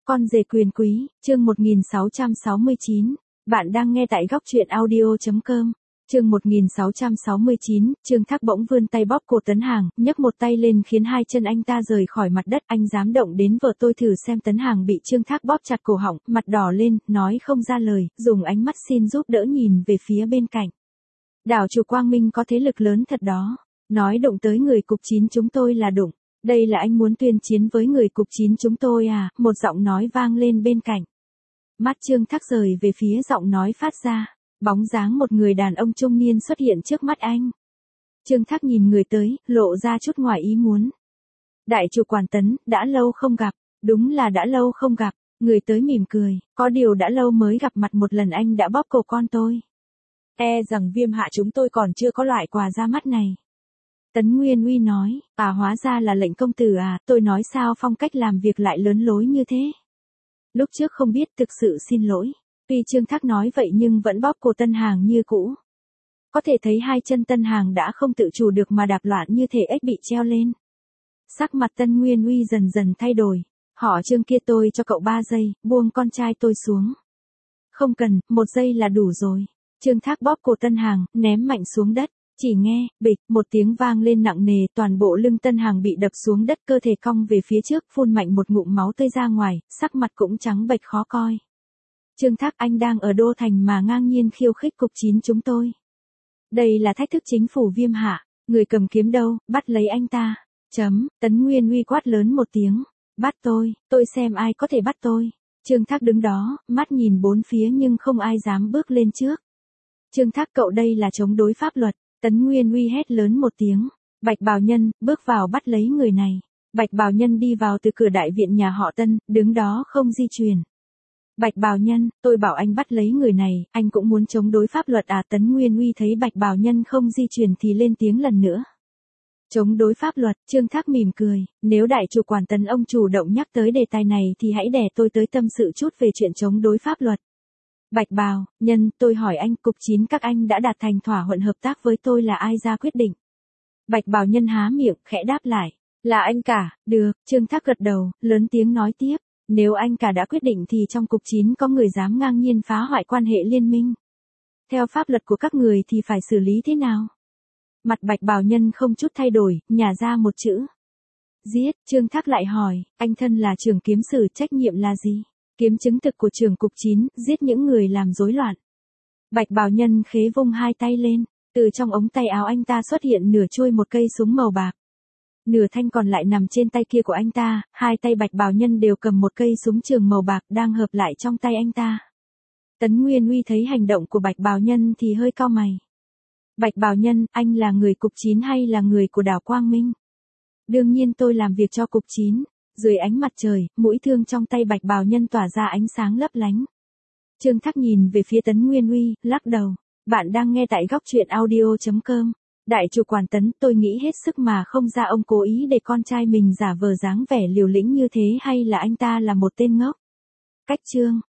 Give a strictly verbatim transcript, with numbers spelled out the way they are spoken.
Con rể quyền quý, chương một nghìn sáu trăm sáu mươi chín. Bạn đang nghe tại góc truyện audio chấm com. Chương một nghìn sáu trăm sáu mươi chín, Trương Thác bỗng vươn tay bóp cổ Tấn Hàng, nhấc một tay lên khiến hai chân anh ta rời khỏi mặt đất. Anh dám động đến vợ tôi thử xem. Tấn Hàng bị Trương Thác bóp chặt cổ họng, mặt đỏ lên, nói không ra lời, dùng ánh mắt xin giúp đỡ nhìn về phía bên cạnh. Đảo chủ Quang Minh có thế lực lớn thật đó. Nói đụng tới người cục chín chúng tôi là đụng. Đây là anh muốn tuyên chiến với người cục chín chúng tôi à? Một giọng nói vang lên bên cạnh. Mắt Trương Thác rời về phía giọng nói phát ra. Bóng dáng một người đàn ông trung niên xuất hiện trước mắt anh. Trương Thác nhìn người tới, lộ ra chút ngoài ý muốn. Đại chủ quản Tấn, đã lâu không gặp. Đúng là đã lâu không gặp. Người tới mỉm cười, có điều đã lâu mới gặp mặt một lần anh đã bóp cổ con tôi. E rằng Viêm Hạ chúng tôi còn chưa có loại quà ra mắt này. Tấn Nguyên Uy nói, à hóa ra là lệnh công tử à, tôi nói sao phong cách làm việc lại lớn lối như thế. Lúc trước không biết, thực sự xin lỗi. Tuy Trương Thác nói vậy nhưng vẫn bóp cổ Tân Hàng như cũ. Có thể thấy hai chân Tân Hàng đã không tự chủ được mà đạp loạn như thể ếch bị treo lên. Sắc mặt Tân Nguyên Uy dần dần thay đổi. Họ Trương kia tôi cho cậu ba giây, buông con trai tôi xuống. Không cần, một giây là đủ rồi. Trương Thác bóp cổ Tân Hàng, ném mạnh xuống đất. Chỉ nghe, bịch, một tiếng vang lên nặng nề, toàn bộ lưng Tân Hàng bị đập xuống đất, cơ thể cong về phía trước, phun mạnh một ngụm máu tươi ra ngoài, sắc mặt cũng trắng bệch khó coi. Trương Thác, anh đang ở Đô Thành mà ngang nhiên khiêu khích cục chín chúng tôi. Đây là thách thức chính phủ Viêm Hạ, người cầm kiếm đâu, bắt lấy anh ta. Chấm, Tấn Nguyên Uy quát lớn một tiếng. Bắt tôi, tôi xem ai có thể bắt tôi. Trương Thác đứng đó, mắt nhìn bốn phía nhưng không ai dám bước lên trước. Trương Thác, cậu đây là chống đối pháp luật. Tấn Nguyên Uy hét lớn một tiếng. Bạch bào nhân, bước vào bắt lấy người này. Bạch bào nhân đi vào từ cửa đại viện nhà họ Tân, đứng đó không di chuyển. Bạch bào nhân, tôi bảo anh bắt lấy người này, anh cũng muốn chống đối pháp luật à? Tấn Nguyên Uy thấy bạch bào nhân không di chuyển thì lên tiếng lần nữa. Chống đối pháp luật, Trương Thác mỉm cười, nếu đại chủ quản Tấn ông chủ động nhắc tới đề tài này thì hãy để tôi tới tâm sự chút về chuyện chống đối pháp luật. Bạch bào nhân, tôi hỏi anh, cục chín các anh đã đạt thành thỏa thuận hợp tác với tôi là ai ra quyết định? Bạch bào nhân há miệng, khẽ đáp lại, là anh cả. Được, Trương Thác gật đầu, lớn tiếng nói tiếp, nếu anh cả đã quyết định thì trong cục chín có người dám ngang nhiên phá hoại quan hệ liên minh. Theo pháp luật của các người thì phải xử lý thế nào? Mặt bạch bào nhân không chút thay đổi, nhả ra một chữ. Giết. Trương Thác lại hỏi, anh thân là trưởng kiếm sử, trách nhiệm là gì? Kiếm chứng thực của trưởng cục chín, giết những người làm rối loạn. Bạch bào nhân khế vung hai tay lên, từ trong ống tay áo anh ta xuất hiện nửa chuôi một cây súng màu bạc. Nửa thanh còn lại nằm trên tay kia của anh ta, hai tay bạch bào nhân đều cầm một cây súng trường màu bạc đang hợp lại trong tay anh ta. Tấn Nguyên Uy thấy hành động của bạch bào nhân thì hơi cau mày. Bạch bào nhân, anh là người cục chín hay là người của đảo Quang Minh? Đương nhiên tôi làm việc cho cục chín. Dưới ánh mặt trời, mũi thương trong tay bạch bào nhân tỏa ra ánh sáng lấp lánh. Trương Thác nhìn về phía Tấn Nguyên Uy, lắc đầu. Bạn đang nghe tại góc truyện audio chấm com. Đại chủ quản Tấn, tôi nghĩ hết sức mà không ra ông cố ý để con trai mình giả vờ dáng vẻ liều lĩnh như thế hay là anh ta là một tên ngốc? Cách chương.